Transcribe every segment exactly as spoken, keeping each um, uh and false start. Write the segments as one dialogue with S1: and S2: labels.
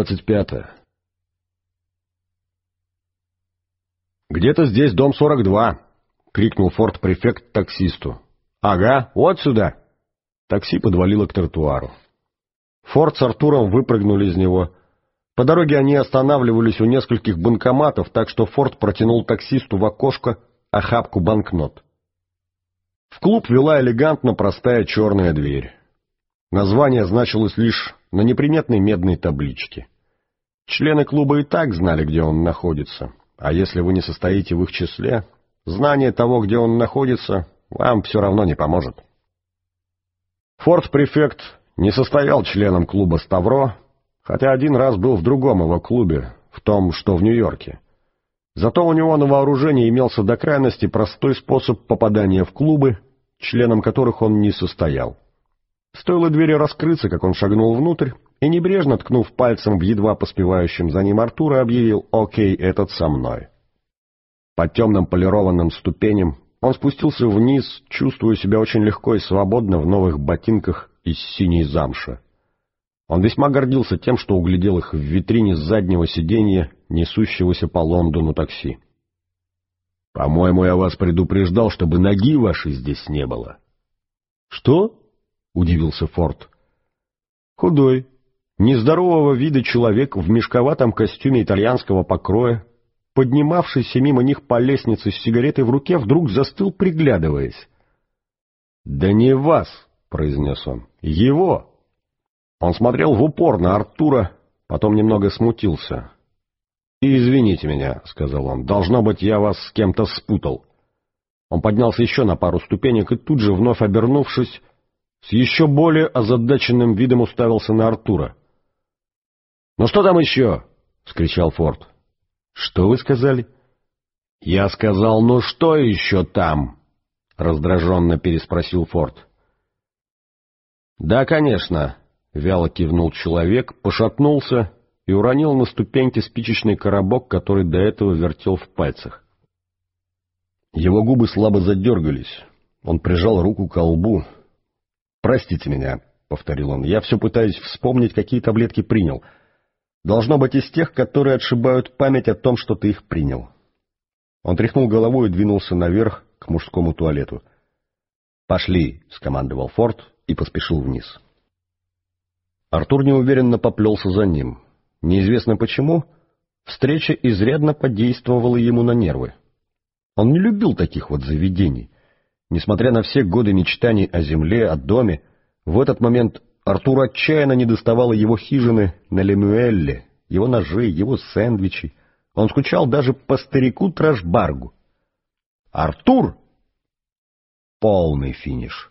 S1: двадцать пятое. «Где-то здесь дом сорок два», — крикнул форт-префект таксисту. «Ага, вот сюда». Такси подвалило к тротуару. Форд с Артуром выпрыгнули из него. По дороге они останавливались у нескольких банкоматов, так что Форд протянул таксисту в окошко охапку банкнот. В клуб вела элегантно простая черная дверь. Название значилось лишь на неприметной медной табличке. Члены клуба и так знали, где он находится, а если вы не состоите в их числе, знание того, где он находится, вам все равно не поможет. Форт-префект не состоял членом клуба «Ставро», хотя один раз был в другом его клубе, в том, что в Нью-Йорке. Зато у него на вооружении имелся до крайности простой способ попадания в клубы, членом которых он не состоял. Стоило двери раскрыться, как он шагнул внутрь, и, небрежно ткнув пальцем в едва поспевающем за ним Артура, объявил «Окей, этот со мной». По темным полированным ступеням он спустился вниз, чувствуя себя очень легко и свободно в новых ботинках из синей замши. Он весьма гордился тем, что углядел их в витрине заднего сиденья, несущегося по Лондону такси. «По-моему, я вас предупреждал, чтобы ноги вашей здесь не было». «Что?» — удивился Форд. Худой, нездорового вида человек в мешковатом костюме итальянского покроя, поднимавшийся мимо них по лестнице с сигаретой в руке, вдруг застыл, приглядываясь. «Да не вас!» — произнес он. «Его!» Он смотрел в упор на Артура, потом немного смутился. «Извините меня», — сказал он, — «должно быть, я вас с кем-то спутал». Он поднялся еще на пару ступенек и тут же, вновь обернувшись, с еще более озадаченным видом уставился на Артура. «Ну что там еще?» — вскричал Форд. «Что вы сказали?» «Я сказал, ну что еще там?» — раздраженно переспросил Форд. «Да, конечно», — вяло кивнул человек, пошатнулся и уронил на ступеньки спичечный коробок, который до этого вертел в пальцах. Его губы слабо задергались. Он прижал руку к лбу. «Простите меня», — повторил он, — «я все пытаюсь вспомнить, какие таблетки принял. Должно быть из тех, которые отшибают память о том, что ты их принял». Он тряхнул головой и двинулся наверх к мужскому туалету. «Пошли», — скомандовал Форд и поспешил вниз. Артур неуверенно поплелся за ним. Неизвестно почему, встреча изрядно подействовала ему на нервы. Он не любил таких вот заведений. Несмотря на все годы мечтаний о земле, о доме, в этот момент Артуру отчаянно недоставало его хижины на Лемюэлле, его ножей, его сэндвичей. Он скучал даже по старику Трэшбаргу. «Артур!» Полный финиш.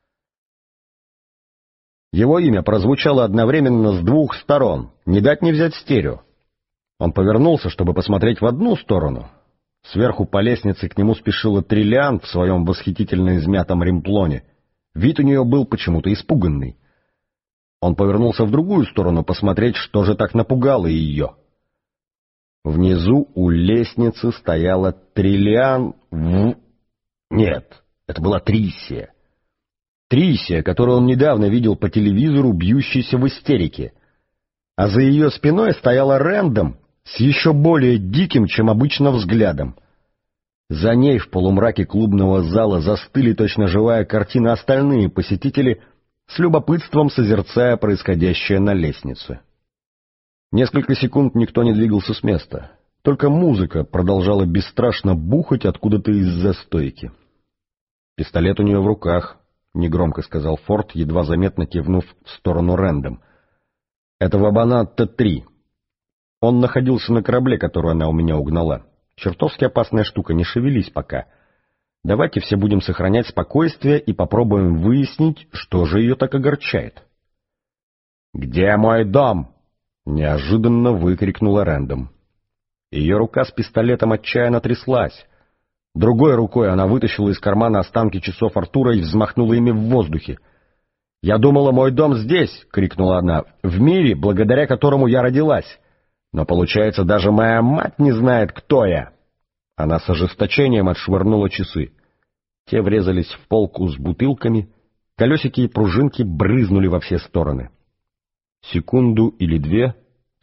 S1: Его имя прозвучало одновременно с двух сторон, не дать не взять стерео. Он повернулся, чтобы посмотреть в одну сторону. Сверху по лестнице к нему спешила Триллиан в своем восхитительно измятом ремплоне. Вид у нее был почему-то испуганный. Он повернулся в другую сторону посмотреть, что же так напугало ее. Внизу у лестницы стояла Триллиан в... Нет, это была Трисия. Трисия, которую он недавно видел по телевизору, бьющейся в истерике. А за ее спиной стояла Рэндом с еще более диким, чем обычно, взглядом. За ней в полумраке клубного зала застыли точно живая картина остальные посетители, с любопытством созерцая происходящее на лестнице. Несколько секунд никто не двигался с места. Только музыка продолжала бесстрашно бухать откуда-то из-за стойки. «Пистолет у нее в руках», — негромко сказал Форд, едва заметно кивнув в сторону Рэндом. «Это Вабана Т три. Он находился на корабле, который она у меня угнала. Чертовски опасная штука, не шевелись пока. Давайте все будем сохранять спокойствие и попробуем выяснить, что же ее так огорчает». «Где мой дом?» — неожиданно выкрикнула Рэндом. Ее рука с пистолетом отчаянно тряслась. Другой рукой она вытащила из кармана останки часов Артура и взмахнула ими в воздухе. «Я думала, мой дом здесь!» — крикнула она. «В мире, благодаря которому я родилась. Но, получается, даже моя мать не знает, кто я!» Она с ожесточением отшвырнула часы. Те врезались в полку с бутылками, колесики и пружинки брызнули во все стороны. Секунду или две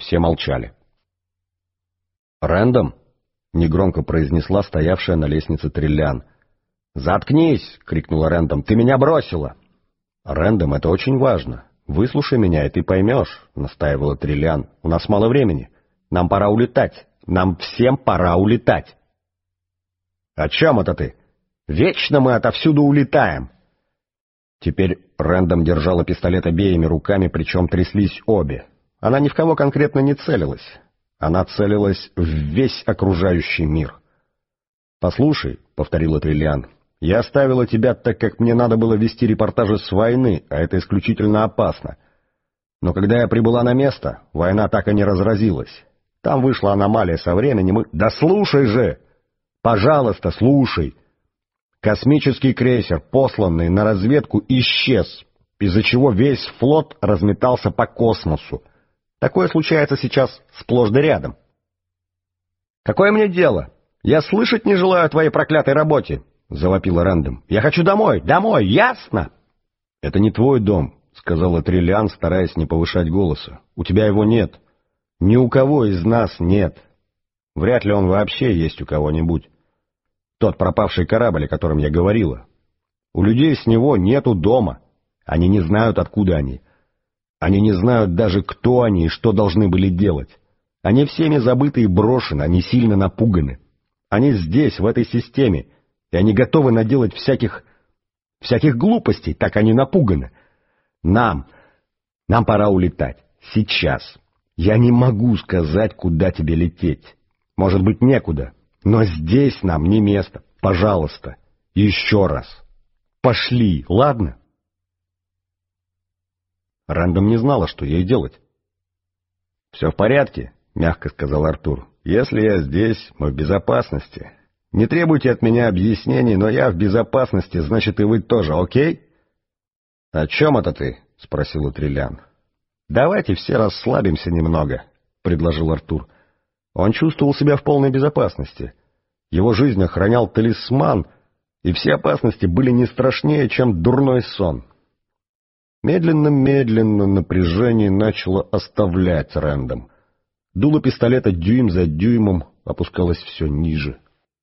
S1: Все молчали. «Рэндом?» — негромко произнесла стоявшая на лестнице Триллиан. «Заткнись!» — крикнула Рэндом. «Ты меня бросила!» «Рэндом, это очень важно. Выслушай меня, и ты поймешь», — настаивала Триллиан. «У нас мало времени. Нам пора улетать. Нам всем пора улетать». «О чем это ты? Вечно мы отовсюду улетаем!» Теперь Рэндом держала пистолет обеими руками, причем тряслись обе. Она ни в кого конкретно не целилась. Она целилась в весь окружающий мир. «Послушай», — повторила Триллиан, — «я оставила тебя, так как мне надо было вести репортажи с войны, а это исключительно опасно. Но когда я прибыла на место, война так и не разразилась. Там вышла аномалия со временем и...» «Да слушай же! Пожалуйста, слушай!» Космический крейсер, посланный на разведку, исчез, из-за чего весь флот разметался по космосу. Такое случается сейчас сплошь да рядом. «Какое мне дело? Я слышать не желаю о твоей проклятой работе!» — завопила Рэндом. «Я хочу домой! Домой! Ясно?» «Это не твой дом», — сказала Триллиан, стараясь не повышать голоса. «У тебя его нет. Ни у кого из нас нет. Вряд ли он вообще есть у кого-нибудь. Тот пропавший корабль, о котором я говорила. У людей с него нету дома. Они не знают, откуда они. Они не знают даже, кто они и что должны были делать. Они всеми забыты и брошены, они сильно напуганы. Они здесь, в этой системе, и они готовы наделать всяких... всяких глупостей, так они напуганы. Нам, нам пора улетать. Сейчас. Я не могу сказать, куда тебе лететь. Может быть, некуда. Но здесь нам не место. Пожалуйста, еще раз. Пошли, ладно?» Рэндом не знала, что ей делать. «Все в порядке», — мягко сказал Артур. «Если я здесь, мы в безопасности. Не требуйте от меня объяснений, но я в безопасности, значит, и вы тоже, окей?» «О чем это ты?» — спросила Триллиан. «Давайте все расслабимся немного», — предложил Артур. Он чувствовал себя в полной безопасности. Его жизнь охранял талисман, и все опасности были не страшнее, чем дурной сон. Медленно-медленно напряжение начало оставлять Рэндом. Дуло пистолета дюйм за дюймом опускалось все ниже.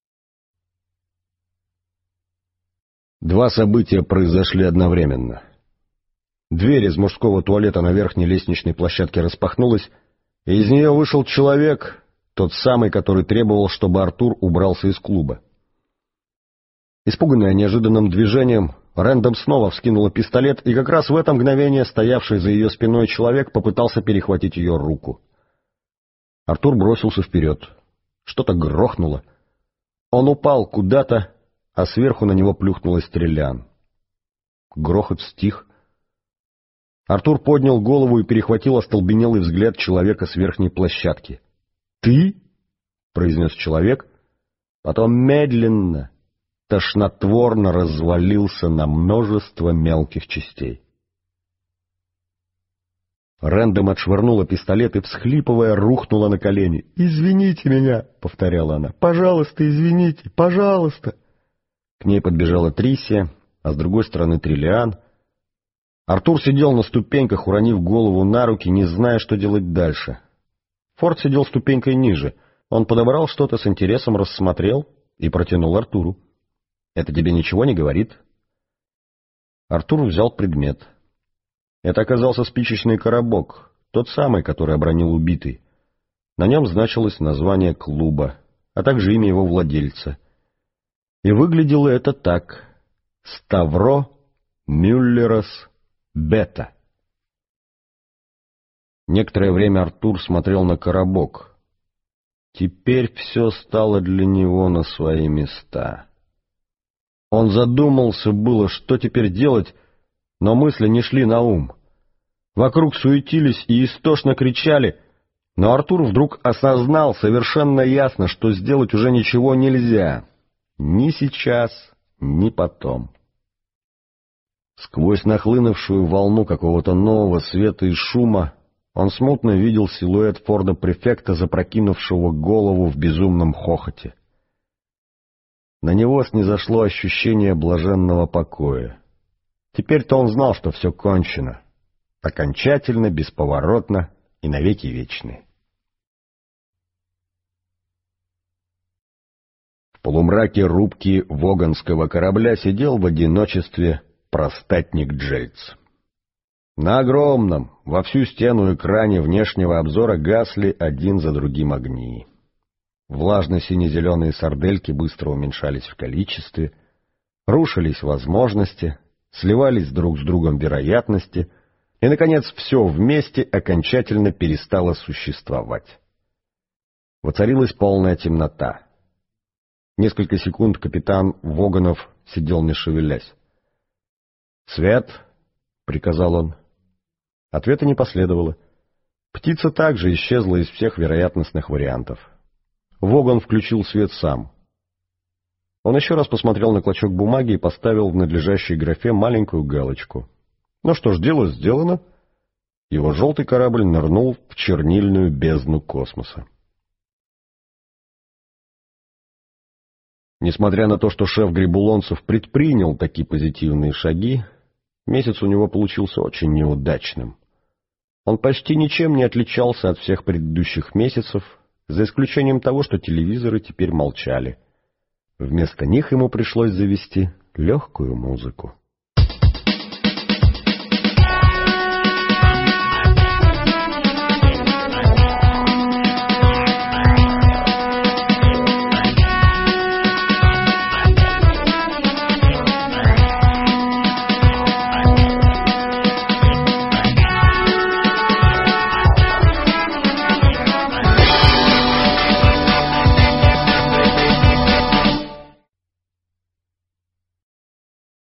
S1: Два события произошли одновременно. Дверь из мужского туалета на верхней лестничной площадке распахнулась, и из нее вышел человек, тот самый, который требовал, чтобы Артур убрался из клуба. Испуганная неожиданным движением, Рэндом снова вскинула пистолет, и как раз в это мгновение стоявший за ее спиной человек попытался перехватить ее руку. Артур бросился вперед. Что-то грохнуло. Он упал куда-то, а сверху на него плюхнулась Триллиан. Грохот стих. Артур поднял голову и перехватил остолбенелый взгляд человека с верхней площадки. «Ты?» — произнес человек, потом медленно, тошнотворно развалился на множество мелких частей. Рэндом отшвырнула пистолет и, всхлипывая, рухнула на колени. «Извините меня!» — повторяла она. «Пожалуйста, извините! Пожалуйста!» К ней подбежала Трисия, а с другой стороны Триллиан. Артур сидел на ступеньках, уронив голову на руки, не зная, что делать дальше. Форд сидел ступенькой ниже. Он подобрал что-то с интересом, рассмотрел и протянул Артуру. «Это тебе ничего не говорит?» Артур взял предмет. Это оказался спичечный коробок, тот самый, который обронил убитый. На нем значилось название клуба, а также имя его владельца. И выглядело это так: Ставро Мюллерос Бета. Некоторое время Артур смотрел на коробок. Теперь все стало для него на свои места. Он задумался было, что теперь делать, но мысли не шли на ум. Вокруг суетились и истошно кричали, но Артур вдруг осознал совершенно ясно, что сделать уже ничего нельзя. Ни сейчас, ни потом. Сквозь нахлынувшую волну какого-то нового света и шума он смутно видел силуэт Форда-префекта, запрокинувшего голову в безумном хохоте. На него снизошло ощущение блаженного покоя. Теперь-то он знал, что все кончено. Окончательно, бесповоротно и навеки вечны. полумраке рубки воганского корабля сидел в одиночестве простатник Джельц. На огромном, во всю стену экране внешнего обзора гасли один за другим огни. Влажно-сине-зеленые сардельки быстро уменьшались в количестве, рушились возможности, сливались друг с другом вероятности, и, наконец, все вместе окончательно перестало существовать. Воцарилась полная темнота. Несколько секунд капитан Воганов сидел не шевелясь. «Свет!» — приказал он. Ответа не последовало. Птица также исчезла из всех вероятностных вариантов. Воган включил свет сам. Он еще раз посмотрел на клочок бумаги и поставил в надлежащей графе маленькую галочку. Ну что ж, дело сделано. Его желтый корабль нырнул в чернильную бездну космоса. Несмотря на то, что шеф Грибулонцев предпринял такие позитивные шаги, месяц у него получился очень неудачным. Он почти ничем не отличался от всех предыдущих месяцев, за исключением того, что телевизоры теперь молчали. Вместо них ему пришлось завести легкую музыку.